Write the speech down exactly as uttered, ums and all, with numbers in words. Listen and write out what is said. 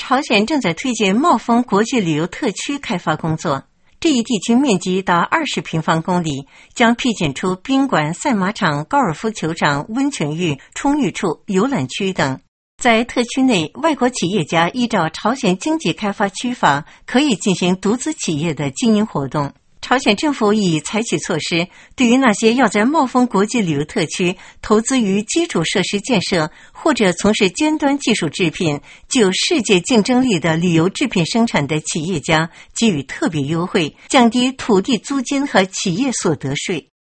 朝鲜正在推进茂丰国际旅游特区开发工作。这一地区面积达二十平方公里，将辟建出宾馆、赛马场、高尔夫球场、温泉浴、冲浴处、游览区等。在特区内，外国企业家依照朝鲜经济开发区法，可以进行独资企业的经营活动。朝鲜政府已采取措施，对于那些要在茂丰国际旅游特区投资于基础设施建设或者从事尖端技术制品、具有世界竞争力的旅游制品生产的企业家给予特别优惠，降低土地租金和企业所得税。